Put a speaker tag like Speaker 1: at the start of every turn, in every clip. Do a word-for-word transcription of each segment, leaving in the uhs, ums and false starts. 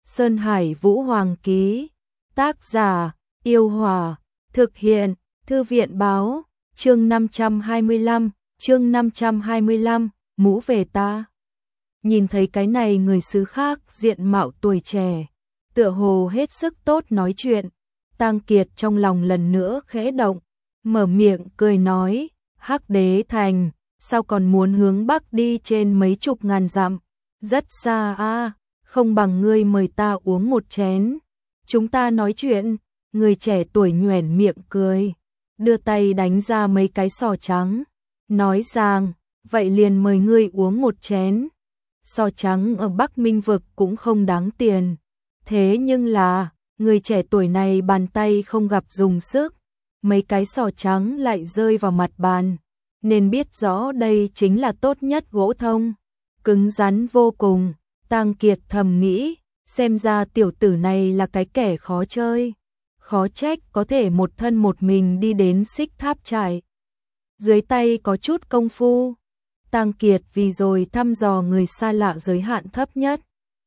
Speaker 1: Sơn Hải Vũ Hoàng ký. Tác giả, Yêu Hòa. Thực hiện, Thư viện báo. Chương năm trăm hai mươi lăm, chương năm trăm hai mươi lăm, mũ về ta. Nhìn thấy cái này người xứ khác diện mạo tuổi trẻ, tựa hồ hết sức tốt nói chuyện, Tang Kiệt trong lòng lần nữa khẽ động, mở miệng cười nói, Hắc Đế Thành, sao còn muốn hướng Bắc đi trên mấy chục ngàn dặm, rất xa a, không bằng ngươi mời ta uống một chén, chúng ta nói chuyện. Người trẻ tuổi nhoẻn miệng cười, đưa tay đánh ra mấy cái sò trắng, nói rằng, vậy liền mời ngươi uống một chén. Sò trắng ở Bắc Minh vực cũng không đáng tiền, thế nhưng là, người trẻ tuổi này bàn tay không gặp dùng sức, mấy cái sò trắng lại rơi vào mặt bàn, nên biết rõ đây chính là tốt nhất gỗ thông, cứng rắn vô cùng. Tang Kiệt thầm nghĩ, xem ra tiểu tử này là cái kẻ khó chơi, khó trách có thể một thân một mình đi đến Xích Tháp trại. Dưới tay có chút công phu, Tang Kiệt vì rồi thăm dò người xa lạ giới hạn thấp nhất.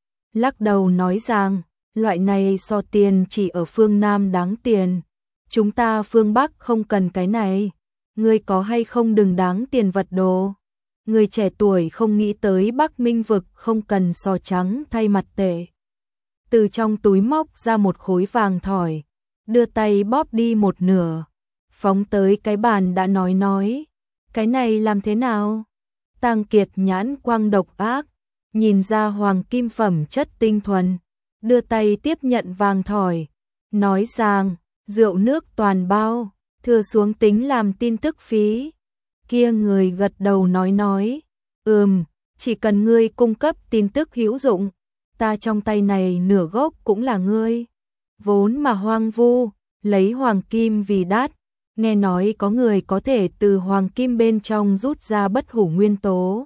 Speaker 1: Lắc đầu nói rằng, loại này so tiền chỉ ở phương Nam đáng tiền, chúng ta phương Bắc không cần cái này, ngươi có hay không đừng đáng tiền vật đồ. Người trẻ tuổi không nghĩ tới Bắc Minh vực không cần sò trắng thay mặt tệ. Từ trong túi móc ra một khối vàng thỏi, đưa tay bóp đi một nửa, phóng tới cái bàn đã nói nói, cái này làm thế nào? Tang Kiệt nhãn quang độc ác, nhìn ra hoàng kim phẩm chất tinh thuần, đưa tay tiếp nhận vàng thỏi, nói rằng, rượu nước toàn bao, thừa xuống tính làm tin tức phí. Kia người gật đầu nói nói, ừm, chỉ cần ngươi cung cấp tin tức hữu dụng, ta trong tay này nửa gốc cũng là ngươi. Vốn mà hoang vu, lấy hoàng kim vì đắt, nghe nói có người có thể từ hoàng kim bên trong rút ra bất hủ nguyên tố,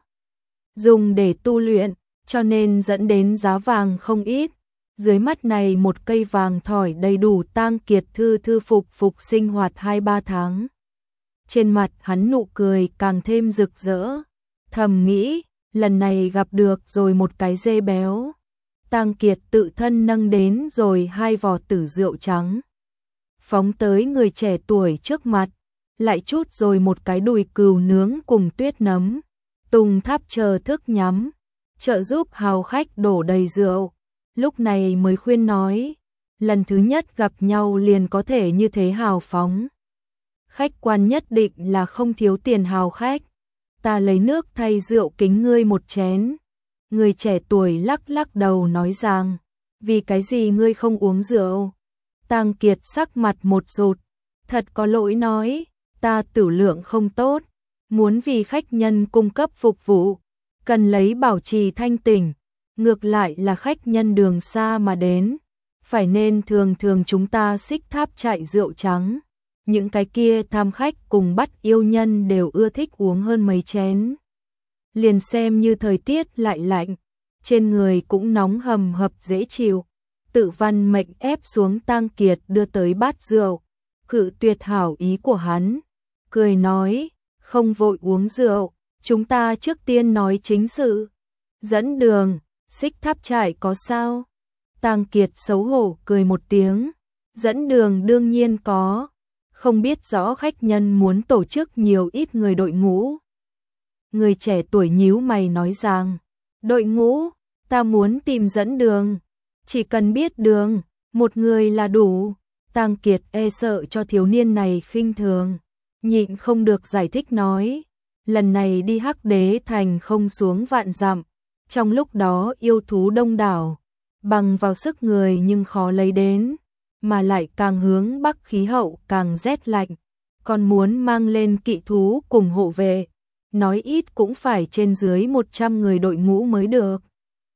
Speaker 1: dùng để tu luyện, cho nên dẫn đến giá vàng không ít. Dưới mắt này một cây vàng thỏi đầy đủ Tang Kiệt thư thư phục phục sinh hoạt hai ba tháng. Trên mặt hắn nụ cười càng thêm rực rỡ, thầm nghĩ, lần này gặp được rồi một cái dê béo. Tang Kiệt tự thân nâng đến rồi hai vò tử rượu trắng, phóng tới người trẻ tuổi trước mặt, lại chút rồi một cái đùi cừu nướng cùng tuyết nấm, Tùng Tháp chờ thức nhắm, trợ giúp hào khách đổ đầy rượu, lúc này mới khuyên nói, lần thứ nhất gặp nhau liền có thể như thế hào phóng. Khách quan nhất định là không thiếu tiền hào khách, ta lấy nước thay rượu kính ngươi một chén. Người trẻ tuổi lắc lắc đầu nói rằng, vì cái gì ngươi không uống rượu? Tang Kiệt sắc mặt một rụt, thật có lỗi nói, ta tửu lượng không tốt, muốn vì khách nhân cung cấp phục vụ, cần lấy bảo trì thanh tỉnh, ngược lại là khách nhân đường xa mà đến, phải nên thường thường chúng ta Xích Tháp chạy rượu trắng, những cái kia tham khách cùng bắt yêu nhân đều ưa thích uống hơn mấy chén. Liền xem như thời tiết lại lạnh, trên người cũng nóng hầm hập dễ chịu, tự văn mệnh ép xuống Tang Kiệt đưa tới bát rượu, cự tuyệt hảo ý của hắn, cười nói, không vội uống rượu, chúng ta trước tiên nói chính sự. Dẫn đường, Xích Tháp trại có sao? Tang Kiệt xấu hổ cười một tiếng, dẫn đường đương nhiên có, không biết rõ khách nhân muốn tổ chức nhiều ít người đội ngũ. Người trẻ tuổi nhíu mày nói rằng, đội ngũ, ta muốn tìm dẫn đường, chỉ cần biết đường, một người là đủ. Tang Kiệt e sợ cho thiếu niên này khinh thường, nhịn không được giải thích nói, lần này đi Hắc Đế Thành không xuống vạn dặm, trong lúc đó yêu thú đông đảo, bằng vào sức người nhưng khó lấy đến, mà lại càng hướng bắc khí hậu càng rét lạnh, còn muốn mang lên kỵ thú cùng hộ vệ, nói ít cũng phải trên dưới một trăm người đội ngũ mới được.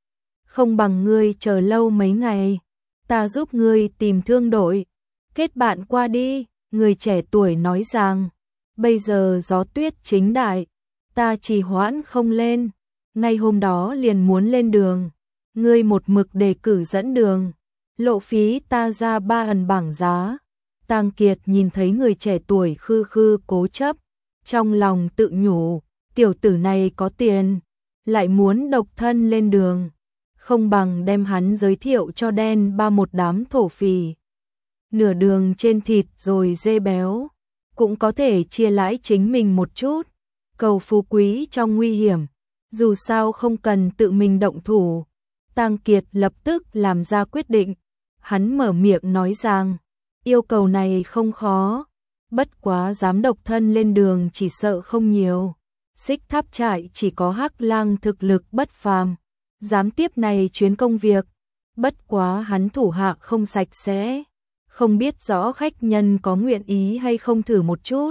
Speaker 1: Không bằng ngươi chờ lâu mấy ngày, ta giúp ngươi tìm thương đội, kết bạn qua đi. Người trẻ tuổi nói rằng, bây giờ gió tuyết chính đại, ta trì hoãn không lên, ngay hôm đó liền muốn lên đường, ngươi một mực đề cử dẫn đường, lộ phí ta ra ba ẩn bảng giá. Tang Kiệt nhìn thấy người trẻ tuổi khư khư cố chấp, trong lòng tự nhủ, tiểu tử này có tiền, lại muốn độc thân lên đường, không bằng đem hắn giới thiệu cho đen ba một đám thổ phỉ. Nửa đường trên thịt rồi dê béo, cũng có thể chia lãi chính mình một chút, cầu phú quý trong nguy hiểm, dù sao không cần tự mình động thủ. Tang Kiệt lập tức làm ra quyết định, hắn mở miệng nói rằng, yêu cầu này không khó, bất quá dám độc thân lên đường chỉ sợ không nhiều. Xích Tháp trại chỉ có Hắc Lang thực lực bất phàm, dám tiếp này chuyến công việc, bất quá hắn thủ hạ không sạch sẽ, không biết rõ khách nhân có nguyện ý hay không thử một chút.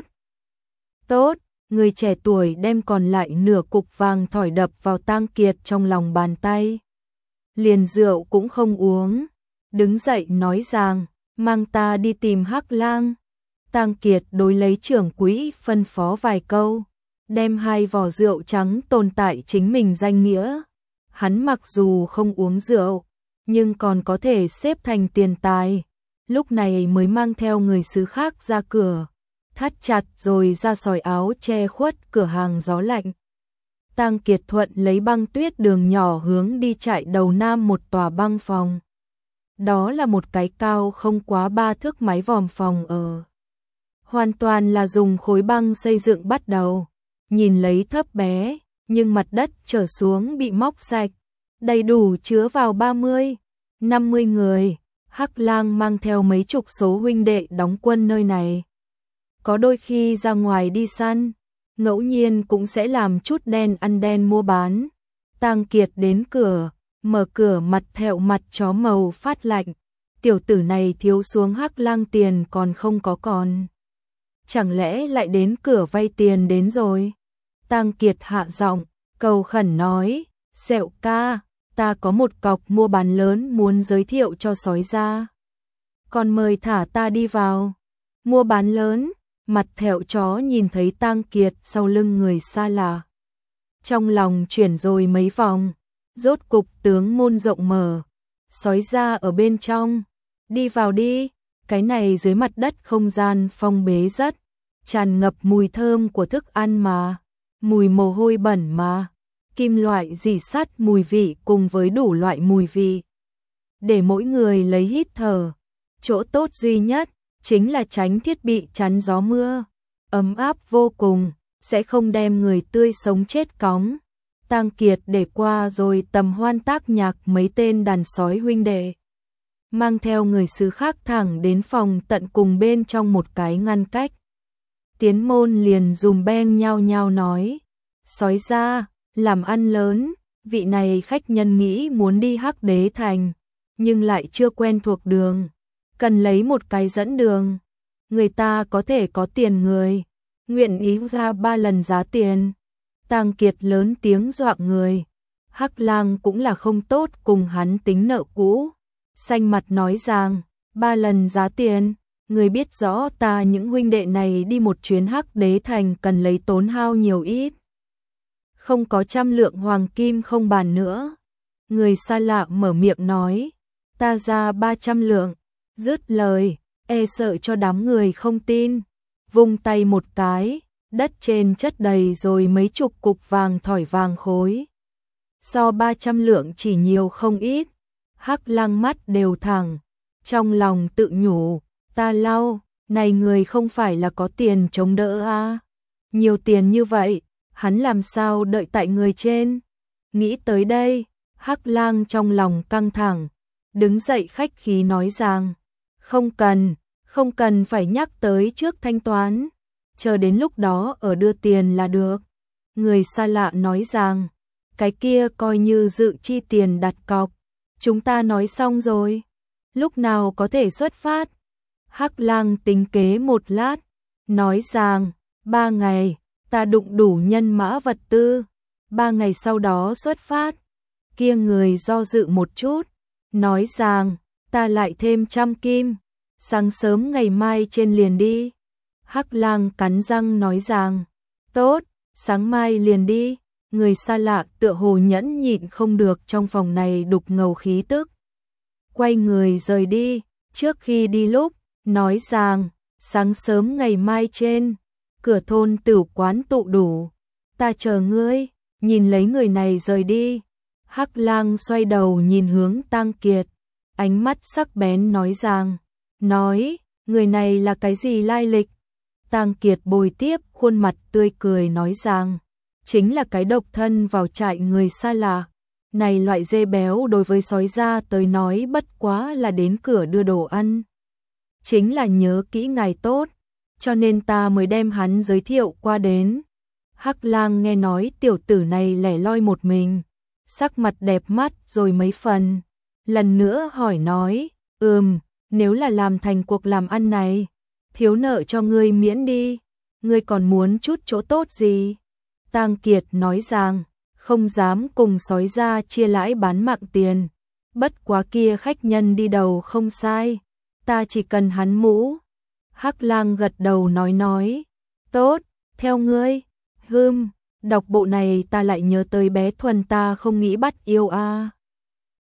Speaker 1: Tốt, người trẻ tuổi đem còn lại nửa cục vàng thỏi đập vào Tang Kiệt trong lòng bàn tay. Liền rượu cũng không uống, đứng dậy nói rằng, mang ta đi tìm Hắc Lang. Tang Kiệt đối lấy trưởng quỹ phân phó vài câu, đem hai vỏ rượu trắng tồn tại chính mình danh nghĩa. Hắn mặc dù không uống rượu, nhưng còn có thể xếp thành tiền tài, lúc này mới mang theo người xứ khác ra cửa, thắt chặt rồi ra sỏi áo che khuất cửa hàng gió lạnh. Tang Kiệt thuận lấy băng tuyết đường nhỏ hướng đi chạy đầu nam một tòa băng phòng. Đó là một cái cao không quá ba thước mái vòm phòng ở. Hoàn toàn là dùng khối băng xây dựng bắt đầu, nhìn lấy thấp bé, nhưng mặt đất trở xuống bị móc sạch, đầy đủ chứa vào ba mươi, năm mươi người. Hắc Lang mang theo mấy chục số huynh đệ đóng quân nơi này. Có đôi khi ra ngoài đi săn, ngẫu nhiên cũng sẽ làm chút đen ăn đen mua bán. Tang Kiệt đến cửa, mở cửa mặt thẹo mặt chó màu phát lạnh. Tiểu tử này thiếu xuống Hắc Lang tiền còn không có còn. Chẳng lẽ lại đến cửa vay tiền đến rồi? Tang Kiệt hạ giọng, cầu khẩn nói, Sẹo ca, ta có một cọc mua bán lớn muốn giới thiệu cho sói ra. Còn mời thả ta đi vào. Mua bán lớn, mặt thẹo chó nhìn thấy Tang Kiệt sau lưng người xa lạ. Trong lòng chuyển rồi mấy vòng, rốt cục tướng môn rộng mở. Sói ra ở bên trong, đi vào đi, cái này dưới mặt đất không gian phong bế rất, tràn ngập mùi thơm của thức ăn mà, mùi mồ hôi bẩn mà, kim loại rỉ sắt mùi vị cùng với đủ loại mùi vị. Để mỗi người lấy hít thở, chỗ tốt duy nhất chính là tránh thiết bị chắn gió mưa, ấm áp vô cùng, sẽ không đem người tươi sống chết cóng. Tang Kiệt để qua rồi tầm hoan tác nhạc mấy tên đàn sói huynh đệ, mang theo người xứ khác thẳng đến phòng tận cùng bên trong một cái ngăn cách. Tiến môn liền dùm beng nhao nhao nói, sói ra, làm ăn lớn, vị này khách nhân nghĩ muốn đi Hắc Đế Thành, nhưng lại chưa quen thuộc đường, cần lấy một cái dẫn đường. Người ta có thể có tiền người, nguyện ý ra ba lần giá tiền. Tang Kiệt lớn tiếng dọa người. Hắc Lang cũng là không tốt cùng hắn tính nợ cũ, xanh mặt nói rằng, ba lần giá tiền, người biết rõ ta những huynh đệ này đi một chuyến Hắc Đế Thành cần lấy tốn hao nhiều ít. Không có trăm lượng hoàng kim không bàn nữa. Người xa lạ mở miệng nói, ta ra ba trăm lượng. Dứt lời, e sợ cho đám người không tin, vung tay một cái, đất trên chất đầy rồi mấy chục cục vàng thỏi vàng khối. So ba trăm lượng chỉ nhiều không ít. Hắc Lang mắt đều thẳng, trong lòng tự nhủ, ta lau, này người không phải là có tiền chống đỡ à? Nhiều tiền như vậy, hắn làm sao đợi tại người trên? Nghĩ tới đây, Hắc Lang trong lòng căng thẳng, đứng dậy khách khí nói rằng, không cần, không cần phải nhắc tới trước thanh toán, chờ đến lúc đó ở đưa tiền là được. Người xa lạ nói rằng, cái kia coi như dự chi tiền đặt cọc, chúng ta nói xong rồi, lúc nào có thể xuất phát? Hắc Lang tính kế một lát, nói rằng, ba ngày, ta đụng đủ nhân mã vật tư, ba ngày sau đó xuất phát. Kia người do dự một chút, nói rằng, ta lại thêm trăm kim, sáng sớm ngày mai trên liền đi. Hắc Lang cắn răng nói rằng, tốt, sáng mai liền đi. Người xa lạ tựa hồ nhẫn nhịn không được trong phòng này đục ngầu khí tức, quay người rời đi. Trước khi đi lúc, nói rằng, sáng sớm ngày mai trên cửa thôn tửu quán tụ đủ, ta chờ ngươi. Nhìn lấy người này rời đi, Hắc Lang xoay đầu nhìn hướng Tang Kiệt, ánh mắt sắc bén nói rằng, nói, người này là cái gì lai lịch? Tang Kiệt bồi tiếp, khuôn mặt tươi cười nói rằng, chính là cái độc thân vào trại người xa lạ. Này loại dê béo đối với sói già tới nói bất quá là đến cửa đưa đồ ăn. Chính là nhớ kỹ ngài tốt, cho nên ta mới đem hắn giới thiệu qua đến. Hắc Lang nghe nói tiểu tử này lẻ loi một mình, sắc mặt đẹp mắt rồi mấy phần. Lần nữa hỏi nói, ừm, nếu là làm thành cuộc làm ăn này, thiếu nợ cho ngươi miễn đi, ngươi còn muốn chút chỗ tốt gì? Tang Kiệt nói rằng, không dám cùng sói già chia lãi bán mạng tiền, bất quá kia khách nhân đi đầu không sai, ta chỉ cần hắn mũ. Hắc Lang gật đầu nói nói, tốt, theo ngươi. Hừm, đọc bộ này ta lại nhớ tới bé Thuần ta không nghĩ bắt yêu a. À.